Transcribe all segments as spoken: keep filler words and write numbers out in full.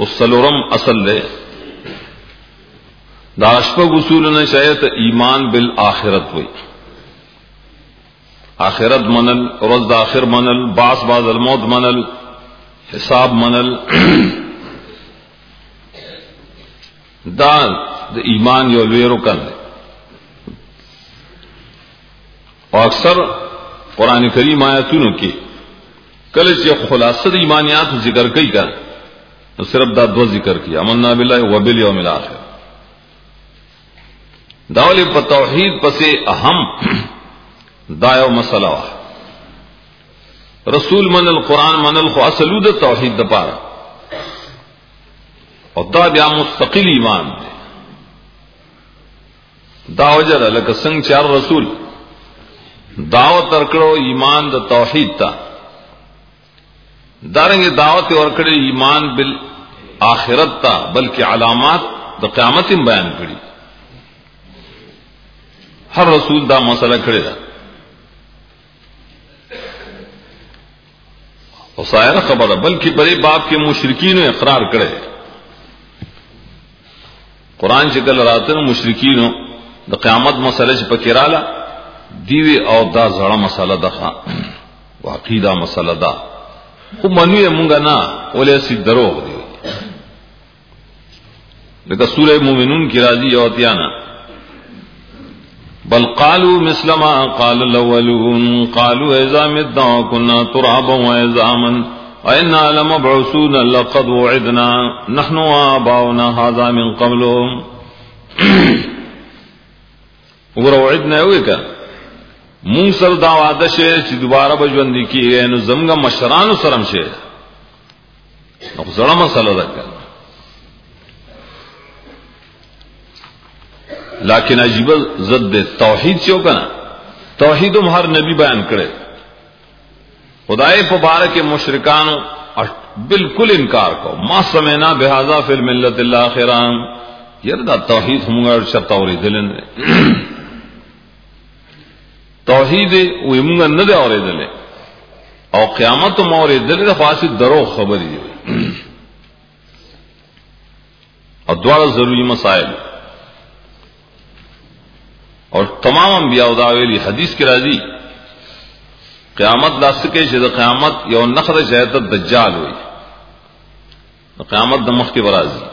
والسلورم اصل دے دا اشپگ اصول نے شاید ایمان بالآخرت ہوئی آخرت منل روز دا آخر منل باس بعد الموت منل حساب منل دا دا ایمان یو لوی رکن دے اور اکثر قرآن کریم آیاتونو کی کلچ یہ خلاصہ دا ایمانیات ذکر کئی کر تو صرف دا دو ذکر کیا امنا باللہ و بالیوم الاخر داولی پا توحید پسے اہم دایو مسئلہ رسول من القرآن من الخو اصلو دا توحید دا پارا اور دا بیا مستقل ایمان دے دا وجر لکہ سنگ چار رسول دعوت ورکڑو ایمان دا توحید تا دارنگے دعوت ورکڑے ایمان بالآخرت تا بلکہ علامات دا قیامت بیان کری ہر رسول دا مسئلہ کھڑے دا اور سائرہ خبر بلکہ بڑے باپ کے مشرکین نے اقرار کرے قرآن چکل راتن مشرکین دا قیامت مسئلہ چ پکیرالا دیوی او دا زڑا مسئلہ دا خان واقعی دا مسئلہ دا خوب منوی مونگا نا اولی سی دروغ دیوی لیکن سورہ مومنون کی راضی یوتیانا بل قالوا مثل ما قال الاولون قالوا اذا متنا وكنا ترابا وعظاما وإنا لمبعوثون لقد وعدنا نحن وآباؤنا هذا من قبل وعدنا ہوئے مونږ سره دا وعده شوه چې دوباره به ژوند کیږي نو زموږ مشرانو سره هم شي نو زړه مسله ده لیکن عجیب ضد توحید چو کنا توحید ہم ہر نبی بیان کرے خدائے مبارک مشرکانو بالکل انکار کو ما سمعنا بهذا فی الملت الاخرہ یہ دا توحید ہم گا شرط اور دلن توحید وہ ہم نہ دے اور دلے اور قیامت مور دلے خاص درو خبر دی اور دوڑا ضروری مسائل اور تمام انبیاء داویلی حدیث کی راضی قیامت لاسکے شد قیامت یو نخر شہد دجال ہوئی قیامت دمخ کے برازی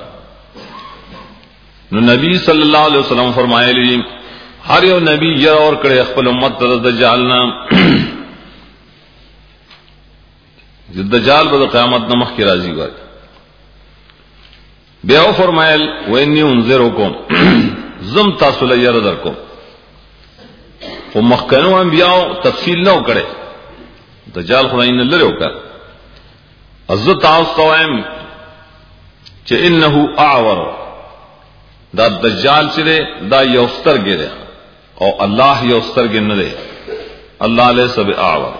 نو نبی صلی اللہ علیہ وسلم فرمائے لی ہر یو نبی یر اور کڑے اخبر امت تر دجالنا دجال بدا قیامت نمخ کی راضی ہوئی بیاو فرمائے وینی انذرکم زم تاسول یر درکم وہ مخکنو انبیاء تفصیل نہ کرے دجال خدای نے لرو کر عزت اوستوائم کہ انه اعور دا دجال چرے دا یوستر گرے او اللہ یوستر گن دے اللہ علیہ سب اعور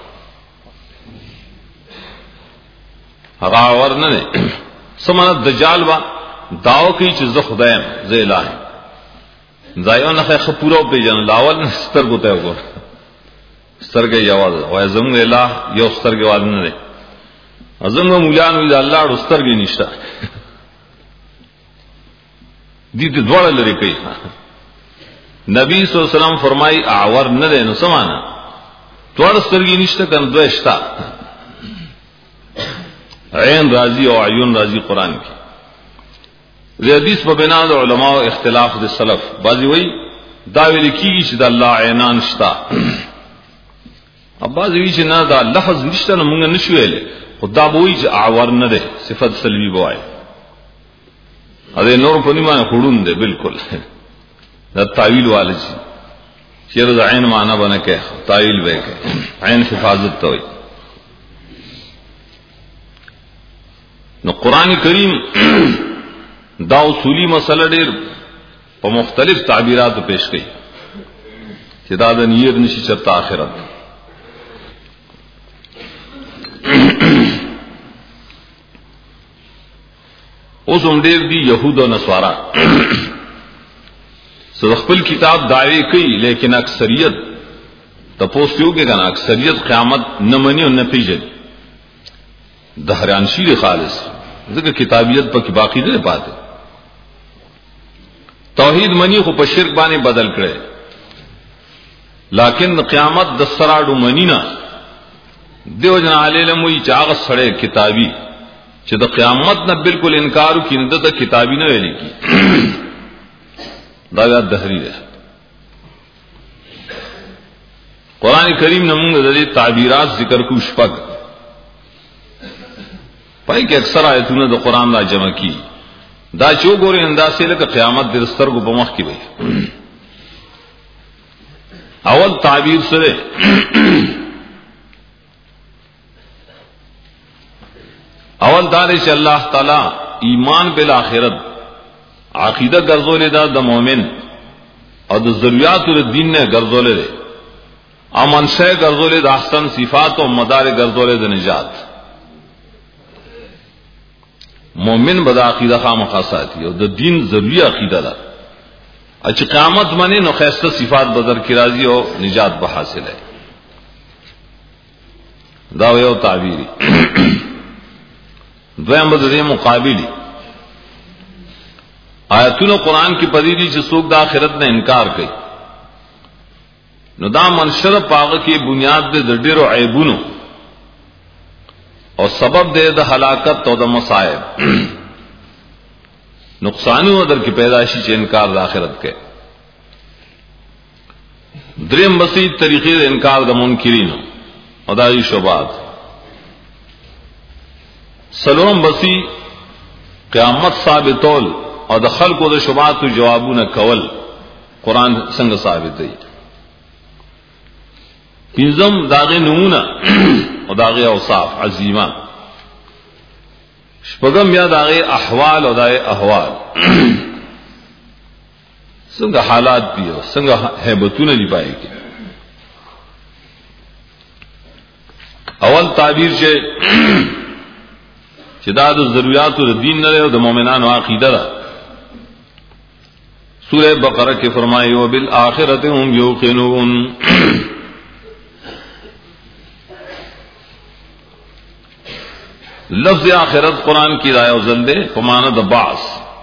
اعور نہ سمنا دجال وا داو کی چیز خدایم ذی الہ دایو نہ خپورو پہ جن لاول ستر کو تے کو ستر کے یواز او ازم الہ یو ستر کے واد نہ ازم مولیان وی اللہ ستر کے نشتا دی تے دوڑ لری کئی نبی صلی اللہ علیہ وسلم فرمائی اعور نہ دے نو سمانا دوڑ ستر کی نشتا کن دوشتا عین راضی او عیون راضی قرآن کی حدیث په بنا د علماء اختلاف د سلف بعضی وی دا ویل کیږي چې د الله عینان شتا اب بعضی وی چې نه دا لفظ نشته نو موږ نشو ویل خدا به وی چې اعور نه ده صفت سلبی بوای اده نور په نیمه خړون ده بالکل دا تعویل والے چې د عین معنی باندې کې تعویل وکړي عین حفاظت ته وي نو قران کریم دا اصولی مسئلہ ډیر په مختلف تعبیرات پیش کړي چې دا د نیت نشي چرته آخرت اوس هم ډیر دي يهود او نصارا سو خپل کتاب دعوی کوي لیکن اکثریت تاسو یو کې کنه اکثریت قیامت نه مني او نه پیژني د هران شیر خالص ذکر کتابیت پکې باقی نه پاتې. توحید منی خو په شرک باندې بدل کړي، لیکن قیامت د سراډو منی نه دیو جن علم وی چاغ سړی کتابی چې د قیامت نه بالکل انکار وکړي د کتابی نه ویل کی دا یاد دهری ده. قرآن کریم نے موږ د دې تعبیرات ذکر کو شپږ پای کې اکثر آیتونه د قرآن را جمع کی دا چو ګورې انداسې لکه قیامت د سترګو په مخ کې وي. اول تعبیر سره اول دار چې الله تعالی ایمان بالآخرت عقیده ګرځولې ده د مؤمن او د ضرورت د دین نه ګرځولې ده، امن شې ګرځولې د احسن صفات او مدار ګرځولې د نجات. مؤمن بد عقیده خامخاساتی او د دین ضروری عقیده ده چې قیامت باندې نو خیسته صفات بدر کی راضی او نجات به حاصل ہے. دا یو تعبیری. دویم د دې مقابلی آیاتونه قران کې پدې دي چې څوک د آخرت نه انکار کوي نو دا منشر پاغه کې بنیاد دې د ډېرو عیبونو او سبب دې د هلاکت او د مصائب نقصانو در کې پیدائشي چې انکار د آخرت کې. دریم بسیط طریقې د انکار د منکرین او دایي شوبات. سلام بسی قیامت ثابتول او د خلقو د شوبات او جوابونه کول قران څنګه ثابت دی. پنځم داغه نمونه او داغه اوصاف عظیمه. شپږم یا داغه احوال او داغه احوال څنګه حالات دي او څنګه هیبتونه دی پای کې. اول تعبیر چې چې دا د ضرورت د دین نه او د مؤمنانو عقیده ده. سورہ بقرہ کې فرمایي او بالآخرۃ هم یوقنون. لفظ آخرت قرآن کی رائے او زل دے فمانہ د بعث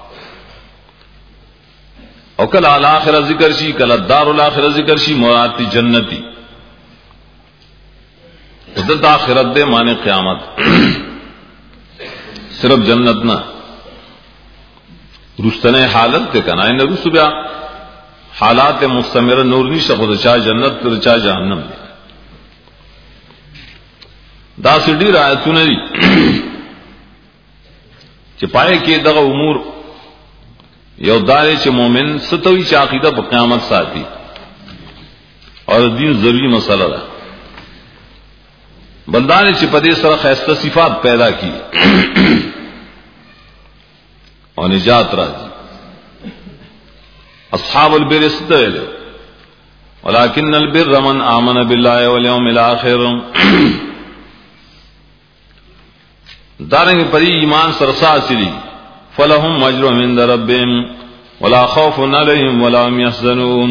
او کل الاخرہ ذکر شی کل الدار الاخرہ ذکر شی مراد جنتی. حضرت آخرت دے معنی قیامت صرف جنت نہ رستنے حالت تے کنا ان رس بیا حالات مستمر نور نی شخو چا جنت پر چا جہنم دی. دا سړي راځونه دي چې پای کې دغه امور یو داري چې مؤمن ستوي چې عقیده په قیامت ساتي او دین ضروری مسله ده. بندانه چې په دې سره خاصه صفات پیدا کی او نجات راځي. اصحاب البر استویل ولكن البر من آمن بالله واليوم الآخر. دارنګ پری ایمان سرسا سری فلهم اجر عند ربهم ولا خوف عليهم ولا هم يحزنون.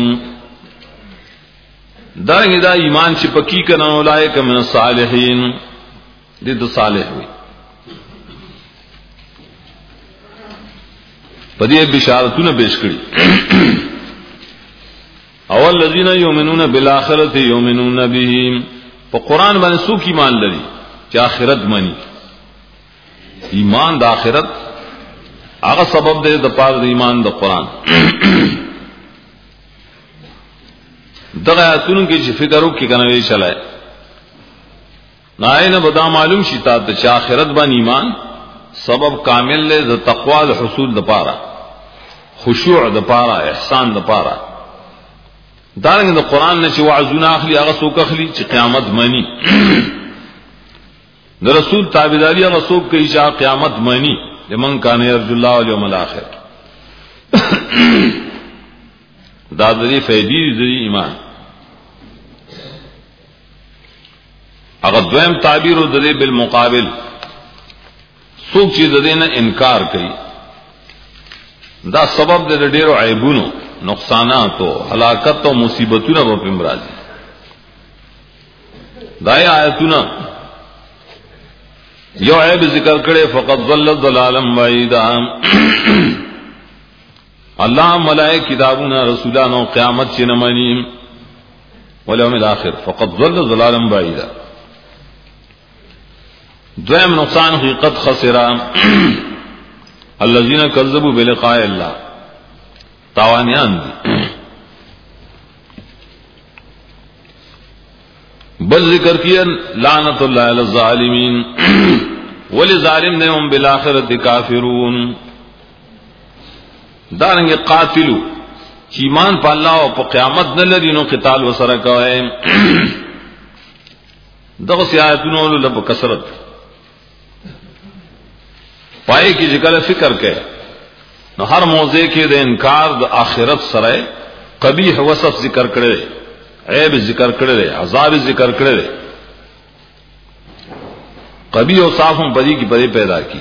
دارنګ دا ایمان چې پکی کنه اولایک من الصالحین دې د صالح وي. پدې بشارتونه پیش کړي. اول الذين يؤمنون بالآخرة يؤمنون به. په قران باندې څوک ایمان لري چې آخرت مانی. ایمان د آخرت هغه سبب دی د پاره د ایمان د قران. دغه اتونو کې چې فکر وکړي کنه وی چلای نه نه بدا معلوم شي تا د آخرت باندې ایمان سبب کامل له د تقوا د حصول د پاره خشوع د پاره احسان د پاره. دارنګ د قران نه چې وعظونه اخلي هغه څوک اخلي چې قیامت مانی د رسول تابعداري هغه څوک کوي چې قیامت مانی لمن کان یرجو الله والیوم الاخر. دا د دې فائدې د ایمان. هغه دویم تعبیر د دې بالمقابل څوک چې د دې نه انکار کوي دا سبب د ډېرو عیبونو نقصانات او هلاکت او مصیبتونو په مرادي. دا آیتونه یو عیب ذکر کرے فقط ضل ضلالا بعیدا اللہ ملائک کتابنا رسولانو قیامت چی نمانیم والیوم الاخر فقط ضل ضلالا بعیدا. دویم نقصان حقیقت خسرا الذین کذبوا بلقاء اللہ تاوانیان دی. بل ذکر کیا لعنت اللہ علی الظالمین ولی ظالم نے ہم بالآخرت کافرون. دارنگے قاتلو چیمان پا اللہ و پا قیامت نلرینو قتال و سرکوئے دغسی آیتونو لب کسرت پائے کی ذکر فکر کے نو ہر موضع کے دے انکار دا آخرت سرائے قبیح وصف ذکر کرے عیب ذکر کرے عذاب ذکر کرے قبیح و صافوں پری کی پری پیدا کی.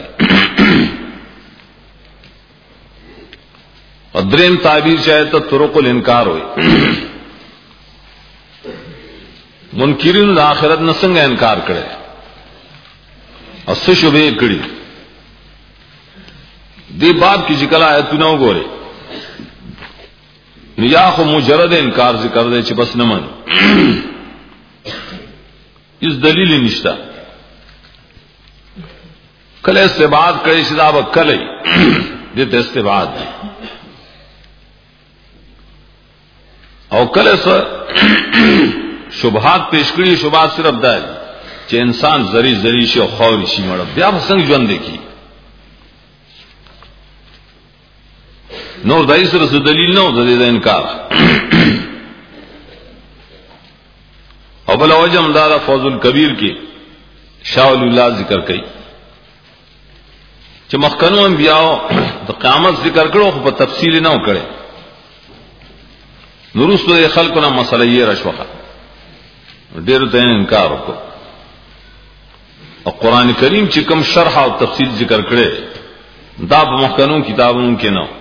ادریم تعبیر چاہے تو طرق الانکار ہوئی منکرین آخرت نسنگ انکار کرے اس شبہ کڑی دی باب کی ذکر آئے تو نو گورے یا خو مجرد انکار ذکر دے چھ بس نمن اس دلیل نشتا کل استبعاد کرے شداب کل دیتے استبعاد دی او کل سا شبہات پیش کری شبہات صرف دائل چھ انسان زری زری شی و خوری شی مڑب بیا بسنگ جون دیکھی نور دائی سر سے دلیل نو دلیل انکار. او بلا وجم دارا فوز الکبیر کی شاہ اللہ ذکر کئی چھ مخکنو انبیاء دا قیامت ذکر کرو خب تفصیل نو کرے نروس تو خلقنا مسئلہ یہ رشوخا دیر تین انکار کو. اور قرآن کریم چھ کم شرح و تفصیل ذکر کرے دا مخکنوں کتابوں کے نو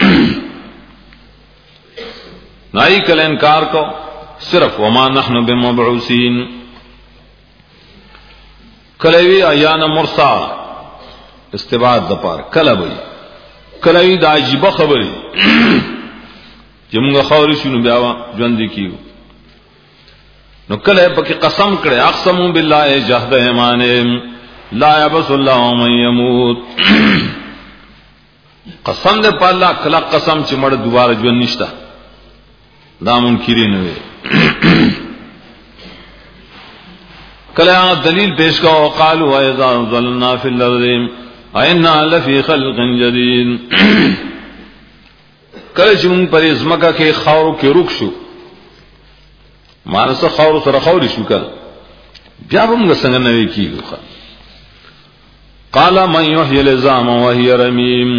نائی کل انکار کو صرف وما نحن بمبعوثین کلوی ایان مرسا استباد دپار کلوی کلوی دا عجیب خبری جمگا خوری شنو بیاوا جوندی کیو نو کلے پکی قسم کرے اقسمو باللہ جہد ایمانیم لا یبس اللہ من یموت قسم دے پا اللہ کلا قسم چی مڑ دوبارہ جون نشتا دا منکرین ہوئے کلا دلیل پیش کا وقالوا ایضا ظلنا فی الارض اینا لفی خلق جدید کلا چی من پر ازمکا کے خورو کے رک شو مانسا خورو سر خوری شو کل بیا بمگا سنگنوی کی گو خواہ قال من يحيي العظام وهي رميم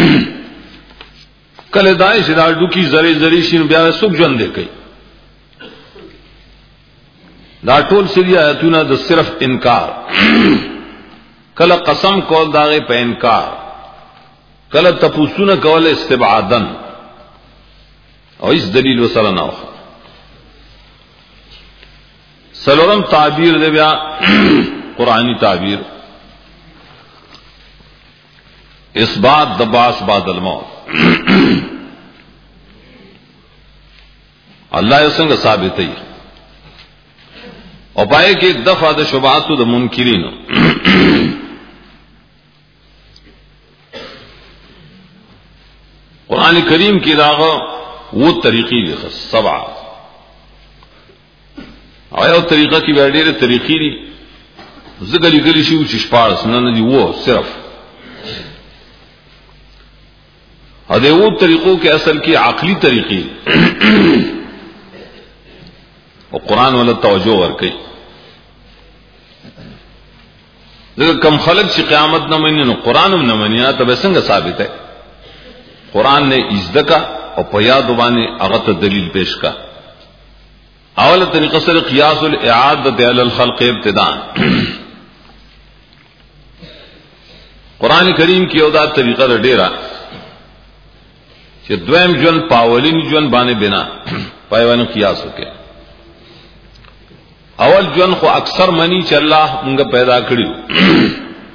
کله دای چې دا ډوکی زری زری شین بیا سوق ژوند دی کوي دا ټول سری آیتونه د صرف انکار کله قسم کول داغه په انکار کله تپوسونه کول استبعادن او اس دلیل وسره نه وخه سلورم تعبیر دی بیا قرآنی تعبیر اثبات دباس بعد الموت اللہ سنگ ثابت ہے اور پائے کہ ایک دفعہ دا شبہات دا منکرین قرآن کریم کی راغ وہ طریقی لکھ سبع آیا طریقہ کی بیڈیر طریقی دی زگلی گلی شیو چشپارس نہ دی وہ صرف ادے وہ طریقوں کے اصل کی عقلی طریقے اور قرآن والا توجہ ورکی لیکن کم خلق سے قیامت نہ منی نو قرآن نہ منیا تب سنگ ثابت ہے قرآن نے ازدکا اور پیا دبانے اغت دلیل پیش کا اول طریقہ سر قیاس الاعادت علی الخلق ابتدان قرآن کریم کی اودا طریقہ ڈیرا کہ دویم جون پاولین جون بانے بنا پایوان قیاس ہو کے اول جون کو اکثر منی چ اللہ منگا پیدا کړیو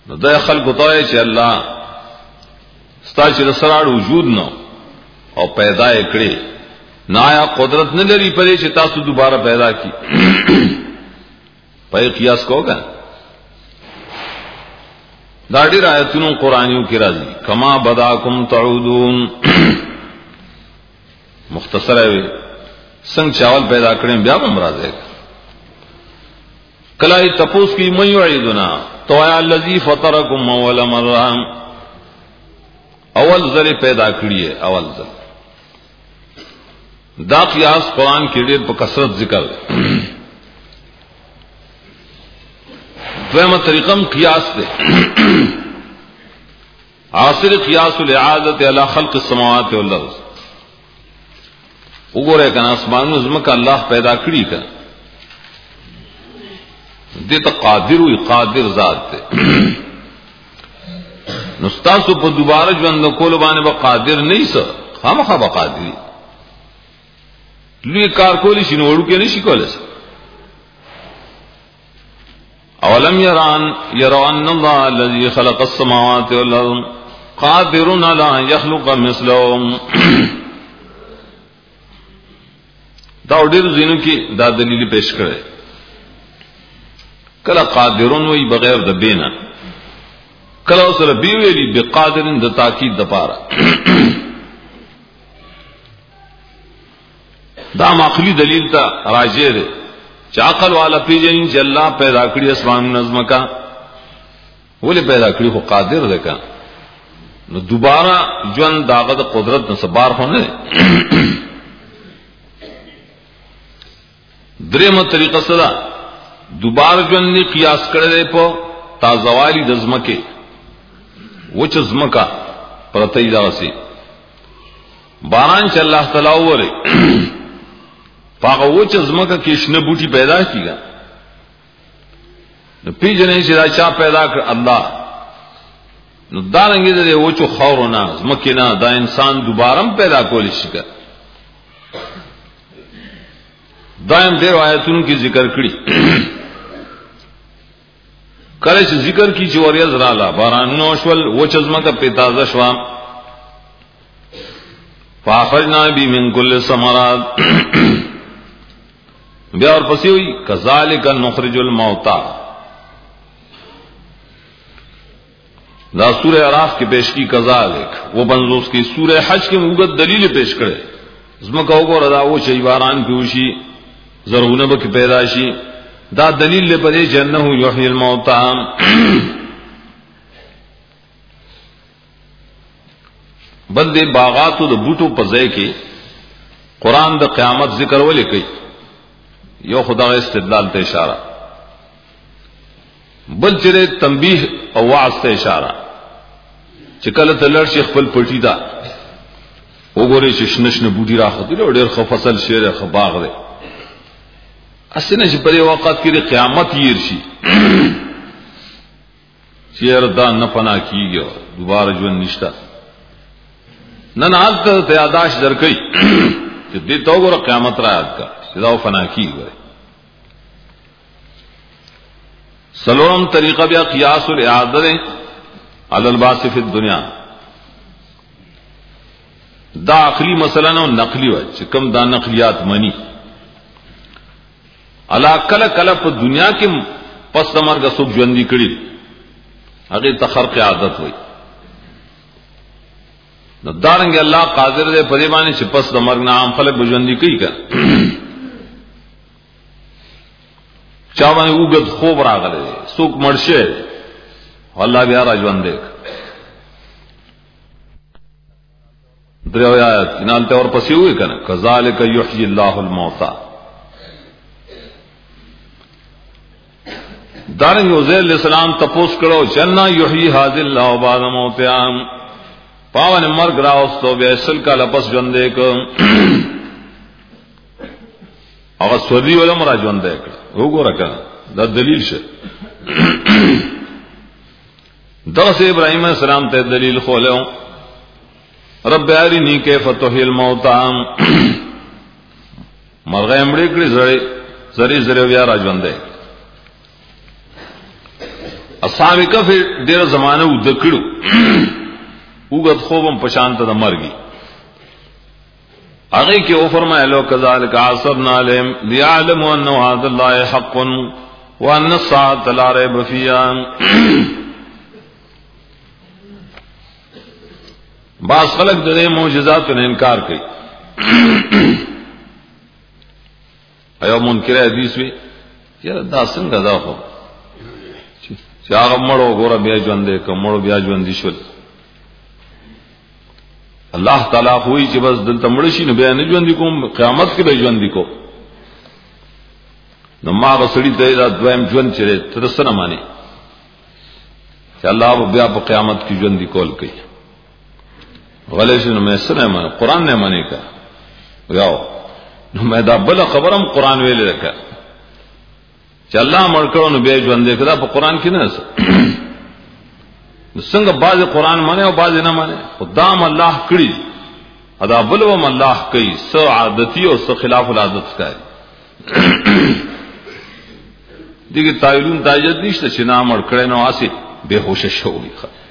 نو دا خلق ته چې الله ستا چې سره وجود نو او پیدا کړي نایا قدرت نه لري پرې چې تاسو دوباره پیدا کی په قیاس کوګه دا ډیر آیتونو قرآنیو کې راځي کما بداکم تعودون مختصر وي څنګه چاول پیدا کړم بیا هم راځي کله تپوس کی مې یعیدنا تو یا الذی فطرکم اول مره اول ځل پیدا کړی اول ځل دا قیاس قرآن کې ډېر په کثرت ذکر دویمه طریقم قیاس ده عاصر قیاس الاعاده علی خلق السماوات والارض وګوره کنه اسمانو زمکه الله پیدا کړی کا دته قادر وی قادر ذات ده نو تاسو په دوباره ژوند کول باندې به قادر نه یسه خامخا به قادر لوی کار کولی شي نو وړو کې نشي کولای اولم يران يرون الله الذي خلق السماوات والارض قادر على ان يخلق مثلهم دا ډېر زینو کې دا دلیل پیش کړي کله قادرون وی بغیر د بینا کله سره بی ویلی بقادرن د تاکید د پاره دا عقلی دلیل تا راجع ده چې عقل والا پیژني چې الله پیدا کړی اسمان نظم کا ولې پیدا کړی خو قادر ده کا نو دوباره ژوند داغه د قدرت نه سبار هونه درېمه طریقه سره دوباره ژوند قیاس کړی په تازوالی د زمکه وچ زمکا پرته دا وسی باران چې الله تعالی وره پاغه وچ زمکه کې شنه بوټي پیدا کیږي نو پیژنې چې دا چا پیدا کړ الله نو دا رنګ دې وچو خورونه زمکه نه دا انسان دوباره پیدا کولی شي دایم ډېر آیاتونو کې ذکر کړی کله چې ذکر کی چې وریاض رااله باران نو شول وچ زمکه په تازه شوا فاخرجنا بی من کل ثمرات بیا اور پسی ہوئی کذالک نخرج الموتى دا سورہ اعراف کی پیش کی کذالک وہ بنزوس کی سورہ حج کی موجود دلیل پیش کرے زمکه وګوره دا و چې باران پیوشي زرغونه به پیدا شي دا دلیل له پدې جنته یحیی الموتى بل دې باغاتو د بوټو په ځای کې قران د قیامت ذکر ولې کوي یو خدای استدلال ته اشاره بل چې تنبیه او وعظ ته اشاره چې کله تلل شیخ خپل پټی دا وګوري چې شنشنه بوټي راخدل او ډېر خو فصل شعر خباغ دی اسنه چې په وخت کې قیامت یې شي چیر دا نه پنا کیږي دوباره ژوند نشتا نن حالت ته یاداش درکې چې دې تو ګور قیامت را یاد کا چې دا فنا کیږي سلام طریقہ بیا قیاس الاعاده علی الباس فی الدنیا دا عقلی مسئلہ نو نقلی و چې کوم دا نقلیات منی الا کله کله په دنیا کې پس د مرګ سوق ژوندۍ کړي هغه تخرق عادت وای نو دارنګ الله قادر دی په دې باندې چې پس د مرګ نه عام خلک ژوندۍ کوي کا چا باندې وګد خوب راغله سوق مرشه الله بیا را ژوندې درو آیات انالته اور پسې وې کنه کذالک یحیی الله الموتى دارنګ عزیر علیہ السلام تپوس کړو جنہ یحیی هذ الله بعد موتهم پاون مرګ راوستو به اصل کا لپس ژوندې کو هغه سوري ولا مرا ژوندې کړ وګوره کنه دا دلیل شه دغه ابراهیم علیہ السلام ته دلیل خولو رب ارنی کیف تحیی الموتى مرغه امړې کړې زړې زری زری بیا را ژوندې اصحاب کهف ډېر زمانه و دکړو وګت خوبم پشانت د مرګي هغه کې او فرمایلو کذالک عصرنا لهم ليعلموا ان وعد الله حق وان الساعه لا ريب فيها. بعض خلق د معجزات نه انکار کوي. ایو منکر حدیث وی یاره دا څنګه دا خو چې هغه مړو ګوره بیا ژوند دې کومړو بیا ژوند دي شول. الله تعالی خوې چې بس دلته مړ شي نو بیا نه ژوند دي کوم قیامت کې به ژوند دي کو. نو ما غسړي ته دا دویم ژوند چره تر سره مانی چې الله بیا په قیامت کې ژوند دي کول کوي. غلې شنو مې سره مانی قران نه مانی کا یاو نو مې دا بل خبرم قران ویل لکه چې الله مړ کړو نو بیا ژوند دې کړه په قران کې نه څنګه بعض قران مانه او بعض نه مانه خدام الله کړی ادا بلوم الله کوي سو عادتي او سو خلاف العادت کوي. دغه تایلون تایید نشته چې نام مړ کړي نو آسی بے ہوش شوی.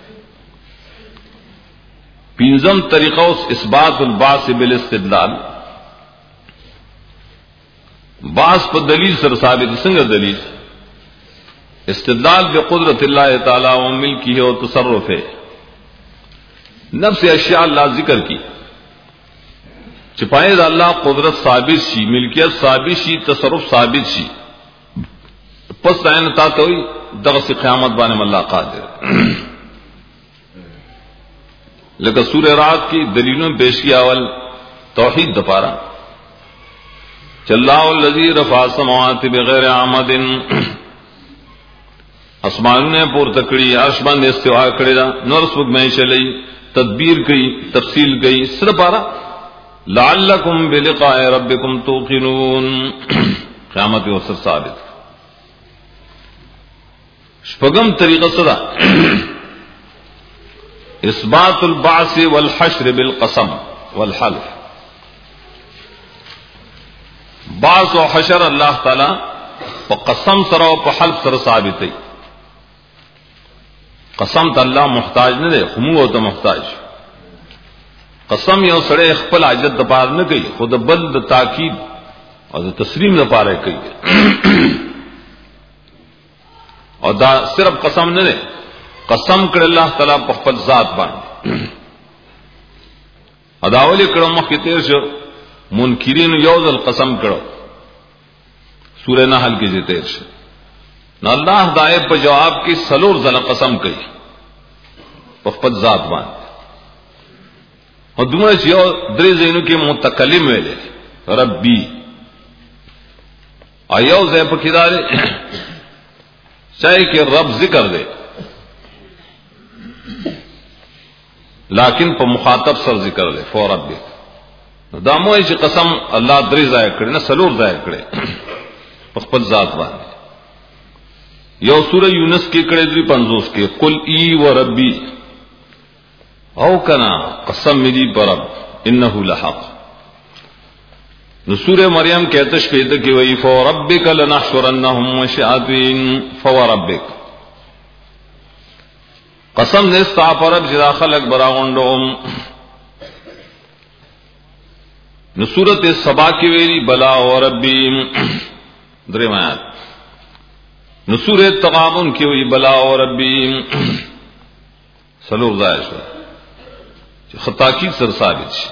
پینځم طریقه اوس اثبات البعث بالاستدلال. بعث په دلیل سره ثابت څنګه دلیل استدلال بقدرت الله تعالی و ملکه و تصرفه. نفس اشیاء اللہ ذکر کی چپائے دا اللہ قدرت ثابت شی ملکیت ثابت شی تصرف ثابت شی پس عین تا توئی دغس قیامت باندې اللہ قادر. لکه سورہ رعد کی دلیلوں پیش کیا اول توحید دپارا چلا الذی رفع السماوات بغیر عمد اسمان نے پور تکڑی عرش باندې استوا کړی دا نور سبق میں چلی تدبیر کی تفصیل کی سر پارا لعلکم بلقاء ربکم توقنون قیامت و سر ثابت. شپغم طریقہ صدا اثبات البعث والحشر بالقسم والحلف. بعث و حشر اللہ تعالی په قسم سره او په حلف سره ثابت دی. قسم ته الله محتاج نه دی خمو او ته محتاج. قسم یو سره خپل حاجت د پاره نه کوي خود بل د تاکید او د تسلیم لپاره کوي. او دا صرف قسم نه دی قسم کړ الله تعالی په خپل ذات باندې. اداول کړه مخکې تیر شو منکرین یوذل قسم کړه سورہ نحل کې ذکر تیر شو. نو الله دای په جواب کې سلور ځله قسم کوي په خپل ذات باندې. او دومره چې یو درې ځینو کې متکلم ویلې ربي ایو ځای په کې داري چاہے کہ رب ذکر دے لیکن په مخاطب سر ذکر دے فورب دے. دا موای چې قسم الله درې ځای کړي نه سلور ځای کړي په خپل ذات باندې. یو سورہ یونس کې کړي درې پنځوس کې قل ای و ربی او کنا قسم ملی پر رب انه لحق. نو سورہ مریم کې آتش پیدا کې وی فوربک لنحشرنهم وشیاطین فوربک قسم دې ستا پر رب چې خلق براغوندوم. نو سورۃ سبا کې ویلي بلا و ربی درې آیات. نو سورۃ تغابن کې وی بلا و ربی سلور ځای شو چې خطا کی سر ثابت شي.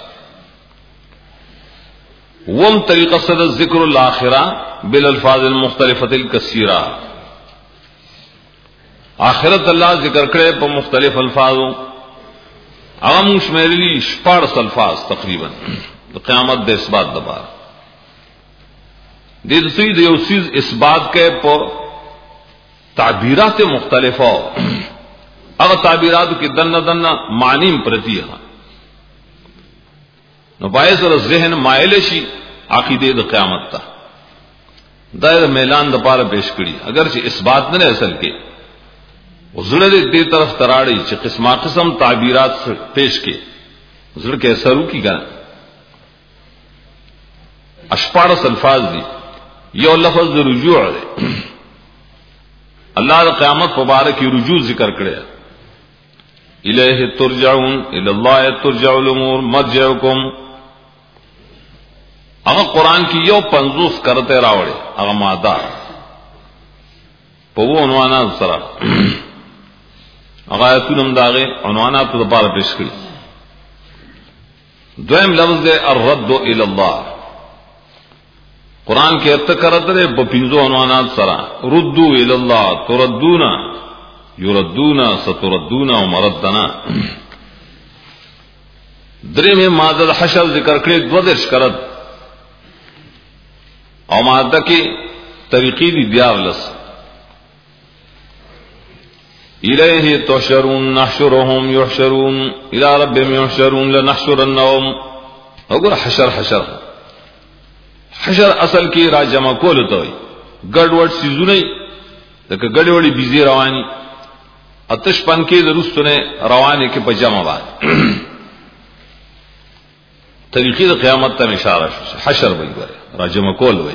وم طریقہ صد ذکر الاخرہ بالالفاظ المختلفه الكثيره. آخرت اللہ ذکر کرے په مختلف الفاظو عام شمیرلی شپږ الفاظ تقریبا د قیامت د اثبات د بار د دې د یو چیز اثبات کې په تعبیرات مختلفه هغه تعبیرات کې دنه دنه معنی پرتی ہے. نو باعث ور ذهن مائل شي عقیده د قیامت ته دایره میلان د پاره پیش کړي اگر چې اثبات نه اصل کې وزړه دې طرف تراړي چې قسمه قسم تعبیرات پیش کړي زړه کې اثر وکړي. اشپاړس الفاظ دي یو لفظ د رجوع دی اللہ دا قیامت مبارک رجوع ذکر کرے الیہ ترجعون الی اللہ ترجع الامور مرجعکم. اگر قرآن کی یو پنزوس کرتے راوڑے اگر مادہ پو عنوانات سرا اگر آیتون ہم داغے عنوانات تو دبارہ پیش کری. دویم لفظ دے الرد الی اللہ. قرآن کے ارتکرت رہے بپنزو عنوانات سرا ردو الی اللہ تردونا یردونا ستردونا ومردنا. درے میں مادہ حشر ذکر کرے دو درش کرت اور مادہ کی طریقی دی دیار لس الیہ تحشرون نحشرهم یحشرون الی ربهم یحشرون لنحشرنهم. اگر حشر حشر حشر اصل کی را جمع کول تو گڑ وڑ سیزو نہیں لکه گڑ وڑی بیزی روانی اتش پن کے درستنے روانی کے پجامہ بعد طریقی دا قیامت تا اشارہ شو حشر بھئی گرے را جمع کول بھئی.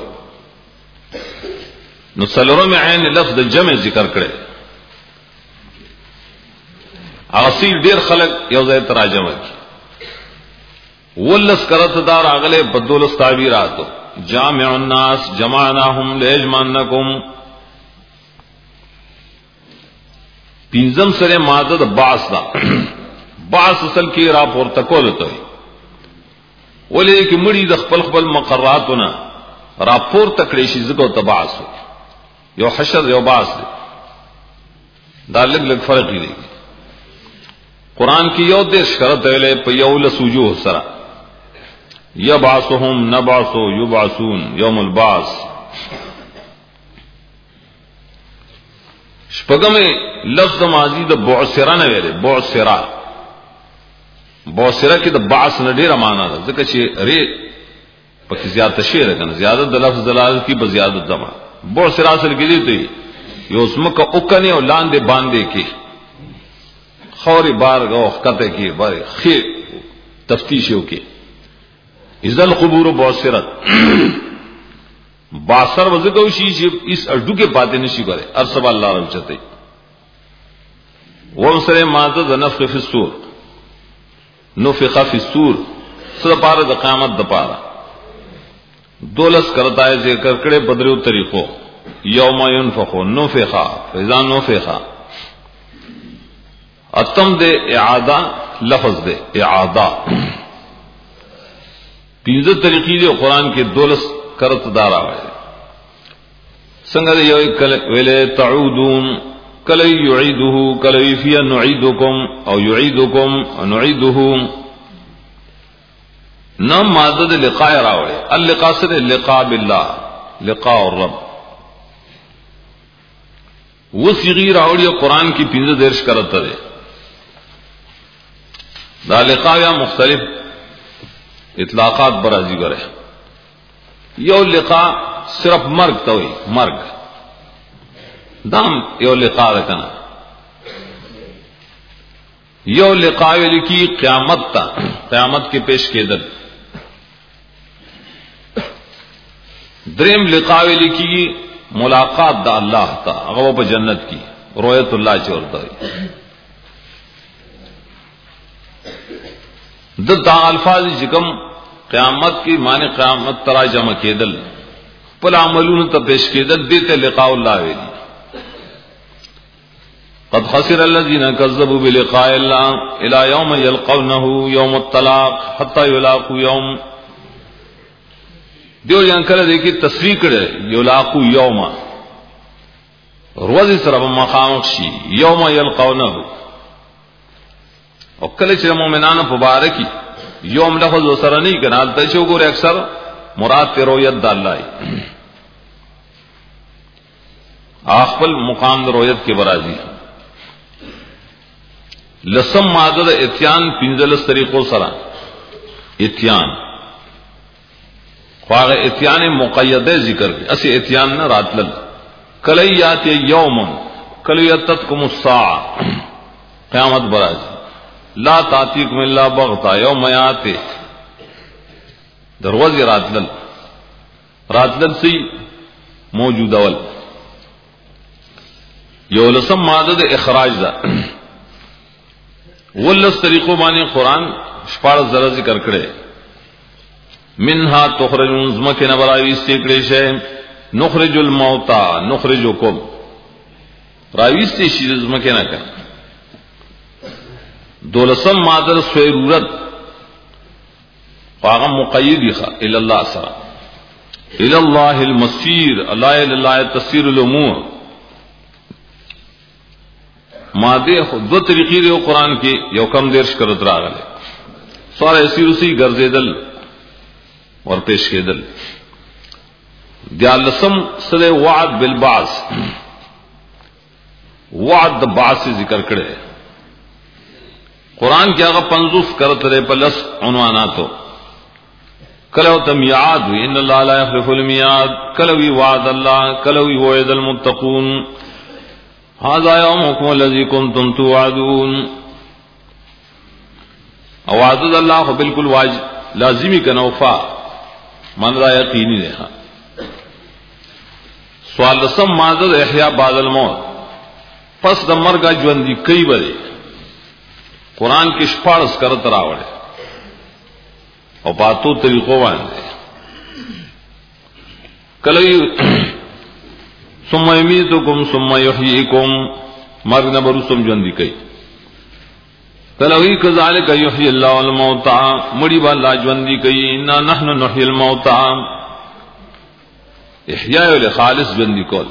نو سلورم عین لفظ جمع ذکر کرے اصیل دیر خلق یوزے تراجمہ کی ولس کرت دار اگلے بدولس تعبیرات جامع الناس جمعناهم لیجمعنکم. پینزم سرے مادد باس دا باس اصل کی راپور تکول تو ولی کہ مڑی د خپل خپل مقرراتنا راپور تکړی شي زګو تباس یو حشر یو باس دا لګ لګ فرق دی. قرآن کی یو دیش کرت ویلے پا یو لسوجوہ سرا یبعثهم نبعثو یبعثون یوم البعث. شپگم لفظ ماضی دا بعثرہ نہ ویلے بعثرہ بعثرہ کی دا بعث نہ ډیر معنا ده ځکه چې ری پکې زیات شعر کنه زیادت د لفظ دلالت کی بزیادت دما. بعثرہ اصل کې دی ته یو اسمک اوکنه او لاندې باندې کې خوری بار گو کتے کی بارے خیر تفتیشوں کے اذا القبور بعثرت باثر وزگو شی اس اڈو کے پاتے نشی کرے ارسب اللہ رچتے ومسر مادہ نفخ فی الصور نفخ فی الصور سر پارا دا قیامت دا پارا دولس کرتا ہے ذکر کرے بدریو طریقوں یوم ینفخو نفخا فاذا نفخا. اتم دے اعادہ لفظ دے اعادہ پینزہ طریقی دے قرآن کے دولس کرت دارا ہوئے سنگا دے یو ویلے تعودون کلی یعیدہو کلی فی نعیدکم او یعیدکم نعیدہو. نام مادد لقاء راوڑے اللقاء سے لقاء باللہ لقاء الرب وہ صیغی راوڑی قرآن کی پینزہ درش کرت دے. دا لقاء یا مختلف اطلاقات برازی کرے. یو لقاء صرف مرگ تو ہوئی مرگ دام یو لقاء رکھنا. یو لقاء لکی قیامت تا قیامت کے پیش کے در. دریم لقاء لکی ملاقات دا اللہ تا اغوب جنت کی رویت اللہ چورتا ہوئی. دا الفاظ جکم قیامت کی معنی قیامت ترا جمع کېدل پل عملون ته پیش کېدل دیتے لقاء اللہ ویلی. قد خسر الذين كذبوا بلقاء الله الى يوم يلقونه يوم الطلاق حتى يلاقوا يوم دیو جان کله دیکھی تصریح کړه یلاقوا یوم روز سره مقام شي یوم يلقونه او کله چې مؤمنانو مبارکی یوم لفظ سره نه کنال ته شو ګور اکثر مراد ته رؤیت د الله خپل مقام د رؤیت کې برازي. لسم ماده اتیان پنځلس طریقو سره اتیان خواغ اتیان مقیده ذکر کی اسی اتیان نہ راتلل کلیات یوم کلیتتکم الساعه قیامت برازي لا تاتیکم الا بغتا یوم یاتی دروازی راتلل راتلل سی موجود اول یو لسم ماده د اخراج ده ولس طریقو باندې قران شپږ زره ذکر کړي منها تخرجون زمکه نبراوی استکړي شه نخرج الموتى نخرجكم راویستی شي زمکه نه کړ دولسم ماده سویرورت هغه مقیدی ښه الی الله سره الی الله المصير الله الی الله تسير الامور ماده دو طریقې دی قرآن کې یو کم دیرش کرت راغله سوره سیروسی ګرځیدل ور پیش کېدل دیالسم سره وعد بالبعث وعد د بعث ذکر کړي قرآن کې هغه پنځوس کرت لري پلس عنواناتو کلو تمیعاد وی ان الله لا يخلف الميعاد کلو وعد الله کلو وعد المتقون هذا يومكم الذي كنتم توعدون او وعد الله خو بالکل واجب لازمی کنه وفا من را یقینی ده سوال سم ماده احیا بعد الموت پس د مرګ ژوند دی کوي بره قران کې شپارس کرت راوړي او پاتو طریقو باندې کله ثم یمیتکم ثم یحییکم مرګ نه برسوم ژوند دی کوي کله وی کذالک یحیی الله الموتى مړي باندې ژوند دی کوي ان نحن نحیی الموتى احیاء لخالص ژوند دی کول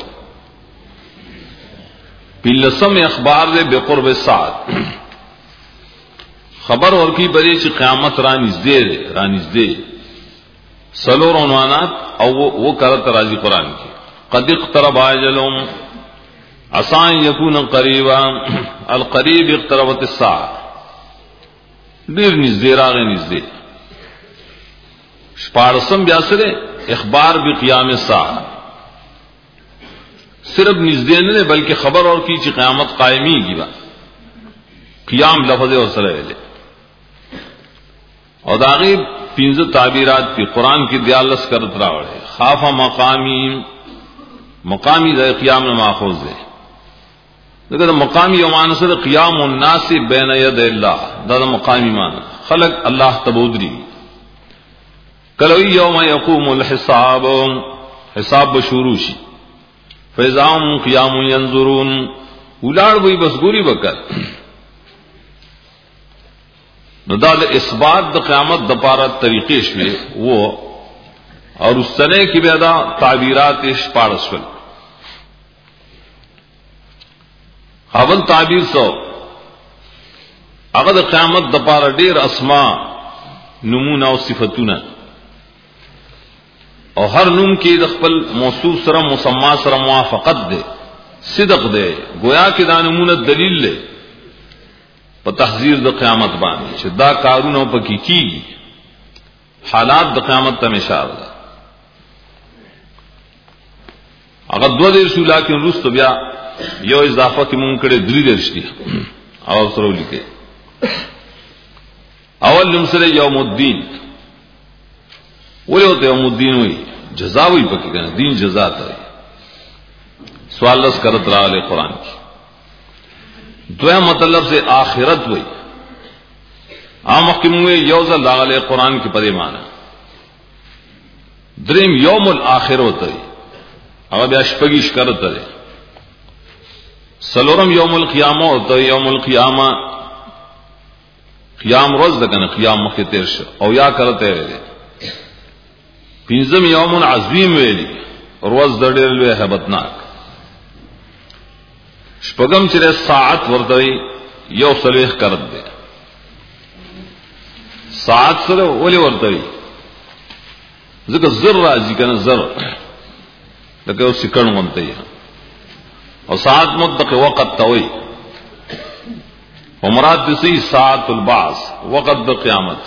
بلسم اخبار دے بقرب الساعت خبر اور کی بری چې قیامت را نږدې ده را نږدې سلور عنوانات او وہ کرت راضی قرآن کی قد اقترب اجلهم عسى ان يكون قريبا القريب اقتربت الساعه ډیر نږدې راغی نږدې شپارسم بیا سره اخبار بقیام الساعه صرف نږدې نه بلکې خبر اور کی چې قیامت قائمیږي با قیام لفظ اور سره ویلې او داغي پنځه تعبیرات په قران کې دیالس کرت راوړي خاف مقامی مقامی د قیام نه ماخوذ ده دغه مقامی یو معنی سره قیام الناس بین ید الله دا مقامی معنی خلق الله تبودری کله یوم یقوم الحساب حساب شروع شي فیضام قیام ينظرون ولار وی بس ګوري وکړ نو دا د اثبات د قیامت د پاره طریقې شوي وو اور اس سنه کی بیادا تعبیرات شپارسول اول تعبیر سو هغه د قیامت د پاره ډیر اسماء نمونه او صفاتونه او هر نوم کې د خپل موصوف سره مسما سره موافقت ده صدق ده گویا کې دا نمونه دلیل له په تحذير د قیامت باندې چې دا کارونه په کې کیږي حالات د قیامت ته اشاره ده هغه دوه د رسول الله کې رسول بیا یو اضافه کې مونږ کړه درې درشتي او سره لیکي اول نمسره یوم الدین ولې ته یوم الدین وي جزا وي پکې کنه دین جزا ته سوال لس کرت را له قران کې دوه مطلب سے آخرت وي عام کې موږ یو ځل لاغله قران کې پدې معنی دریم یوم الاخره ته هغه بیا شپږیش کرته ده سلورم یوم القیامه او ته یوم القیامه قیام روز ده کنه قیام مخ تیر شو او یا کرته ده پنځم یوم عظیم ویلی روز د ډېر لوی hebatnak شپږم چې ساعت ورته یو سلوخ کرت ده ساعت سره ولې ورته ځکه زر راځي کنه زر لکه اوس کڼ مونته او ساعت مطلق وقت توي ومراد دې ساعت البعث وقت د قیامت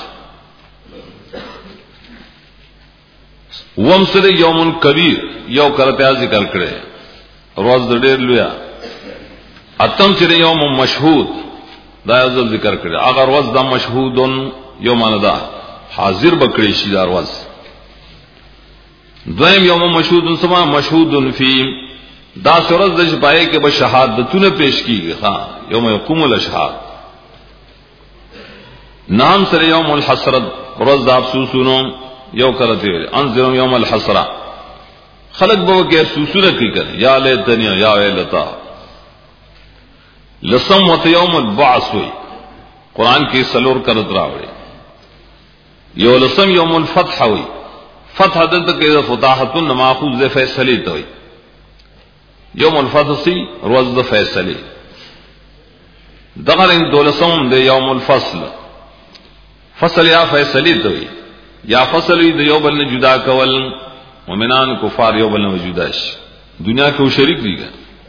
وم سره یوم کبیر یو کرته ذکر کړي روز د ډېر لوی اتم چې یوم مشهود دا یو ذکر کړي اگر روز د مشهودن یوم اندا حاضر بکړي شي دا روز دویم یوم مشهودن سما مشهودن فی دا سورت د شپای کې به شهادتونه پیش کیږي. ها یوم یقوم الاشهاد. نام سره یوم الحسرت ورځ د افسوسونو یو کرته ویل انذرهم یوم الحسره خلق به کې افسوسونه کوي کړه یا لیتنی یا ویلتا. لسم وت یوم البعث وی قران کې سلور کرت راوړي. یو لسم یوم الفتح وی فتح دلته کې فتاحت ماخوذ ز فیصله ته وی. یوم الفتح سی روز د فیصله دغه ان دولسم د یوم الفصل فصل یا فیصله ته وی یا فصل د یو بل نه جدا کول. مومنان کفار یو بل نه جدا شي دنیا کې شریک دي.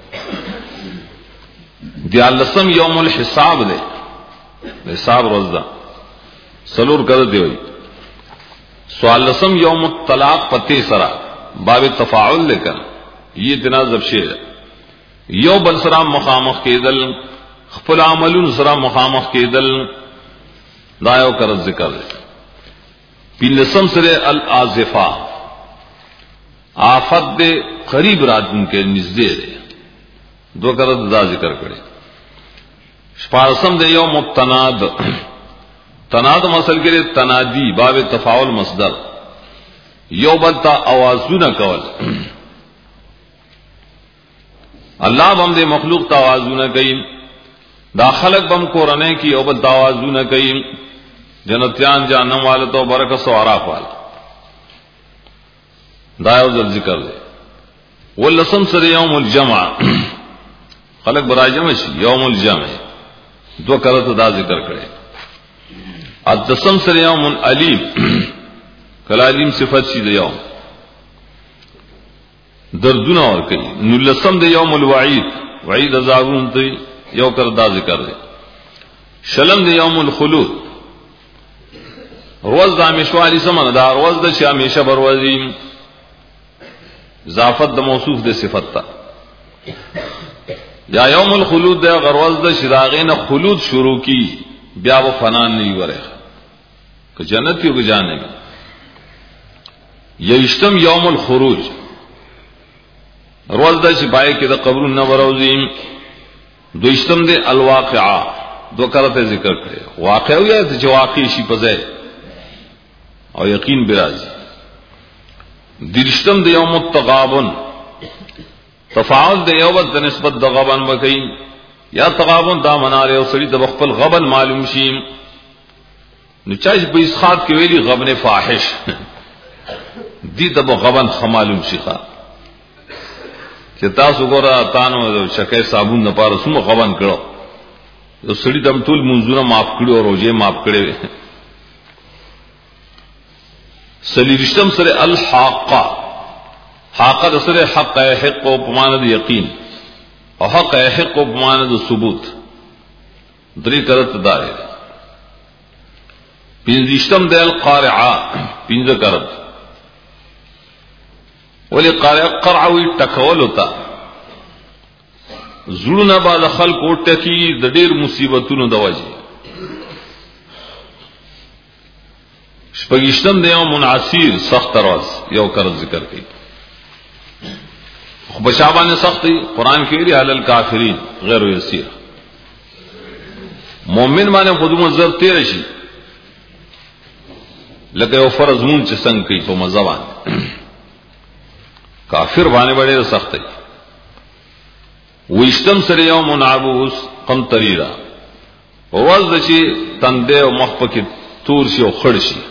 دیالسم یوم الحساب ده حساب روز ده سلور کړه دی وی. سوالسم یوم الطلاق پتی سرا باب تفاعل لیکن یہ تنازب شی یو بل سرا مخامخ کېدل خپل عملون سرا مخامخ کېدل دا یو کړه ذکر ده. پینلسم سره الازفا آفت دے قریب راتن کے نزدې ده دو کړه دا ذکر کړي. شپارسم دے یوم التناد تناد مسل کې تنادی باب تفاعل مصدر یو بلتا आवाजونه کول. الله بم دے مخلوق ته आवाजونه کوي دا خلق بم قرانه کی یو بلتا आवाजونه کوي. جنتیان جهنم والے تو برکت سو عراف والا دا یو ذکر دی. ولسم سره یوم الجمع خلق برای جمع شي یوم الجمع دو کړه دا ذکر کړي. ادسم سره یوم العلیم کله علیم صفت شي دی یوم دردونه ور کوي. نلسم د یوم الوعید وعید عذابون ته یو کړه دا ذکر دی. شلم د یوم الخلود روز د همیشوالي سمنه دا روز د چې همیشه بروزي اضافت د موصوف د صفت تا یا یوم الخلود د غروز د شراغین خلود شروع کی بیا و فنان نہیں ورے کہ جنت یو جانے گا. یشتم یوم الخروج روز د شپای کې د قبر نو وروزیم. دویشتم د الواقعہ دو کرتے ذکر کړي واقع یا چې واقع شي پځه او یقین برازي. درشتم د یوم التغابن تفاعل د یو د نسبت د غبن وکي یا تغابن دا مناره او سړي د خپل غبن معلوم شي. نو چاج په اسخات کې ویلي غبن فاحش دي د غبن خمالوم شي ښا چې تاسو ګوره تانو شکه صابون نه پاره سم غبن کړو یو سړي دم ټول منځونه معاف کړو او روزه معاف کړي. سلیرشتم سره الحاقه حاقه سره حق حق او پمانه یقین او حق حق او پمانه ثبوت درې کرت دار. پنځشتم د القارعه پنځه کرت ولی قارعه قرعوی ټکول وتا زړونه باندې خلق او ټکی د ډېر مصیبتونو د وجه. شپږشتم د یوم منعسیر سخت راز یو کر ذکر کړي. خو بشابانه سختي قران کې لري علل کافرین غیر یسیر. مؤمن باندې خودمو زر تیر شي لکه یو فرض مون چې څنګه کوي په مزوان کافر باندې باندې سختي. وشتم سره یوم عبوس قمطریرا ووز چې تنده او مخ پکې تور شي او خړ شي.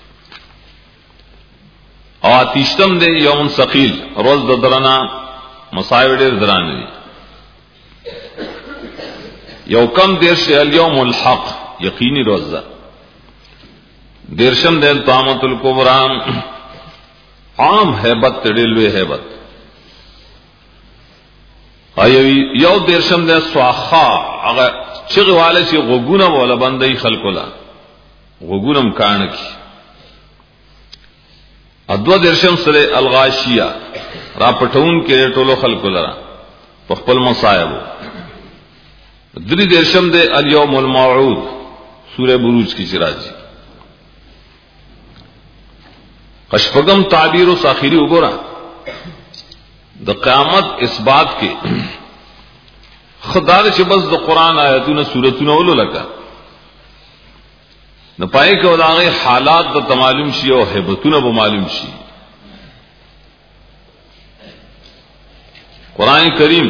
او اتیشتم دے یوم ثقیل روز د درنا مصائب ډیر درانه دي. یو کم دیرش الیوم الحق یقینی روز ده. دیرشم دے طامت الکبرى عام هیبت تړلوي هیبت. ایوی یو دیرشم دے سواخا هغه چغه والے چې غوګونه ولا بندي خلقلا غوګونم کان کی. ادو درشم سره الغاشیه را پټون کې ټولو خلق لرا په خپل مصائب. درې درشم د الیوم الموعود سوره بروج کی چراجی. قشفغم تعبیر او ساخری وګورا د قیامت اثبات کې خدای چې بس د قران آیاتونه سورتونه ولو لکه نه پای کې ولغه حالات د معلوم شي او هیبتونه به معلوم شي. قران کریم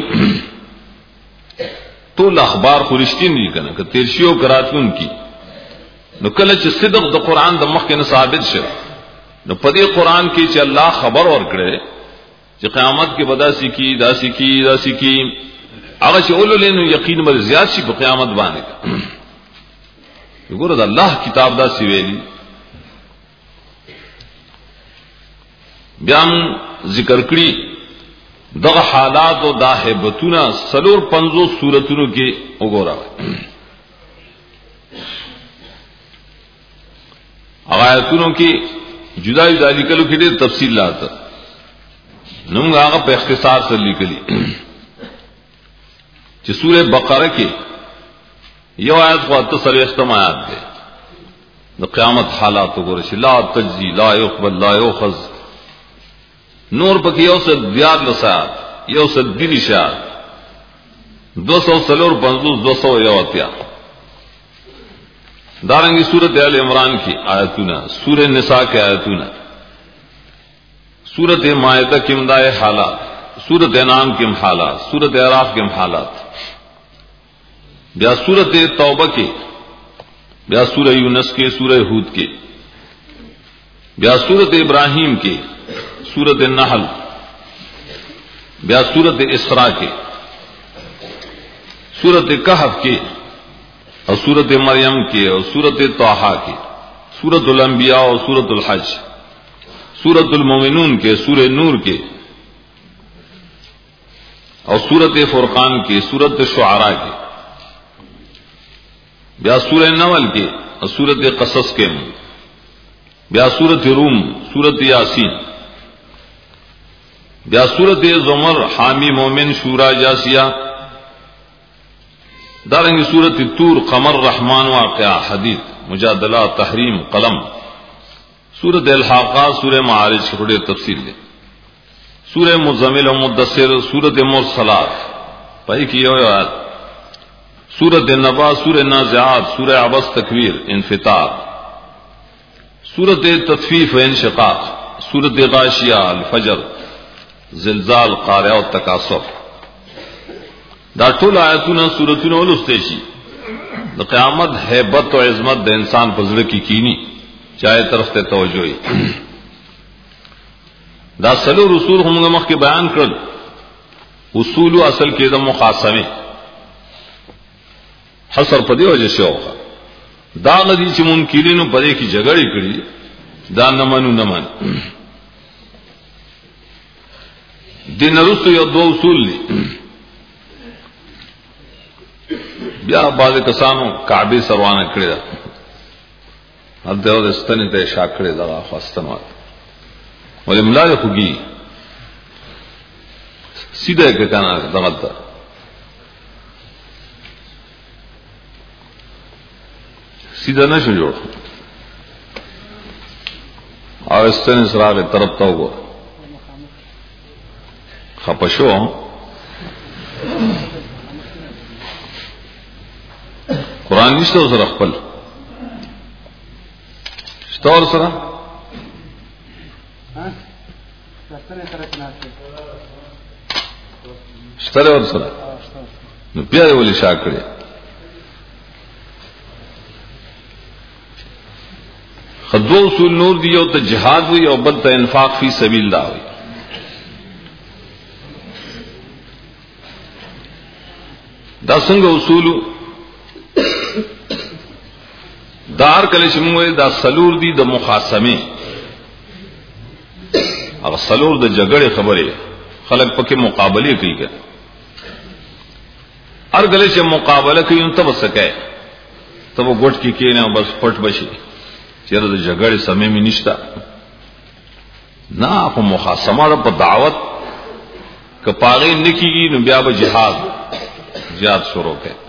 ټول اخبار خورشتین دي کنه که تیرشیو کراتون کی نو کله چې صدق د قران د مخ کې نه ثابت شي نو په دې قران کې چې الله خبر ورکړي چې قیامت کې بداسي کی داسي کی داسي کی هغه چې اولل نو یقین مر زیات شي په قیامت باندې. وګوره د الله کتاب دا سی ویلي بیا ذکر کړی دغه حالات او دا هیبتونه سلور پنځو سوراتونو کې وګوره. آیاتونو کې جدا جدا لیکلو کې ډېر تفصیلات نو هغه په اختصار سره لیکلي چې سوره بقره کې یو آیت خو تاسو ختم آیات ده د قیامت حالات وګورئ چې لا تجزي لا يقبل لا يؤخذ نور پکې یو څه دیار لسات یو څه دلیشا دو سو سلور پنځوس دو سو یو اتیا دارنګي سورۃ آل عمران کی آیاتونه سورۃ نساء کی آیاتونه سورۃ مائدہ کی مدائے حالات سورۃ انعام کی حالات سورۃ اعراف کی حالات بیا سورۃ توبہ کی بیا سورہ یونس کے سورہ ہود کے بیا سورۃ ابراہیم کے سورۃ النحل بیا سورۃ اسراء کے سورۃ کہف کے اور سورۃ مریم کے اور سورۃ طٰہٰ کے سورۃ الانبیاء اور سورۃ الحج سورۃ المومنون کے سورہ نور کے اور سورۃ فرقان کے سورۃ شعراء کے بیا سورہ نمل کے اور سورۃ قصص کے بیا سورۃ روم سورۃ یاسین بیا سورۃ زمر حامی مومن شورا جاسیہ دارنگی سورۃ طور قمر رحمان واقعہ حدید مجادلہ تحریم قلم سورۃ الحاقہ سورہ معارج کی بڑی تفصیل ہے سورہ مزمل و مدثر سورۃ مرسلات پائی کی آیات سورۃ النبا سورہ نازعات سورہ عبس تکویر انفطار سورۃ تطفیف و انشقاق سورۃ غاشیہ الفجر زلزال قارعہ و تکاثر دا ټول آیاتونه سورتونه ولسته شي د قیامت hebat او عظمت د انسان په زړه کې کینی چاہے طرف ته توجه وي. دا سلو رسول هم موږ مخکې بیان کړل اصول اصل کې د مخاصمه حصر په دی وجه شو دا غدي چې منکرینو په دې کې جګړې کړې دا نه منو نه من دین رسو یو دو اصول دي بیا بعض کسانو کعبه سروانه کړی دا هلته د ستنې ته شاکړې دا خواستنوات ولې ملای خوږي سیده کې کنه دغه سیده نشو جوړ او ستنې سره طرف ته وګور خپشو قرآن نشته سره خپل شتور سره شتره ور سره نو بیا ولې شاکړي خدو اصول نور دی او ته جهاد وی او بل ته انفاق فی سبیل الله وی دا څنګه اصول دار کله چې موږ دا سلور دي د مخاصمه هغه سلور د جګړې خبره خلک پکې مقابله کوي هر کله چې مقابله کوي نو تب سکے تب ګټ کې کېنه بس پټ بشي چیرې د جګړې سمې می نشتا نه په مخاصمه په دعوت کپاغې نکېږي نو بیا به جهاد جهاد شروع کړي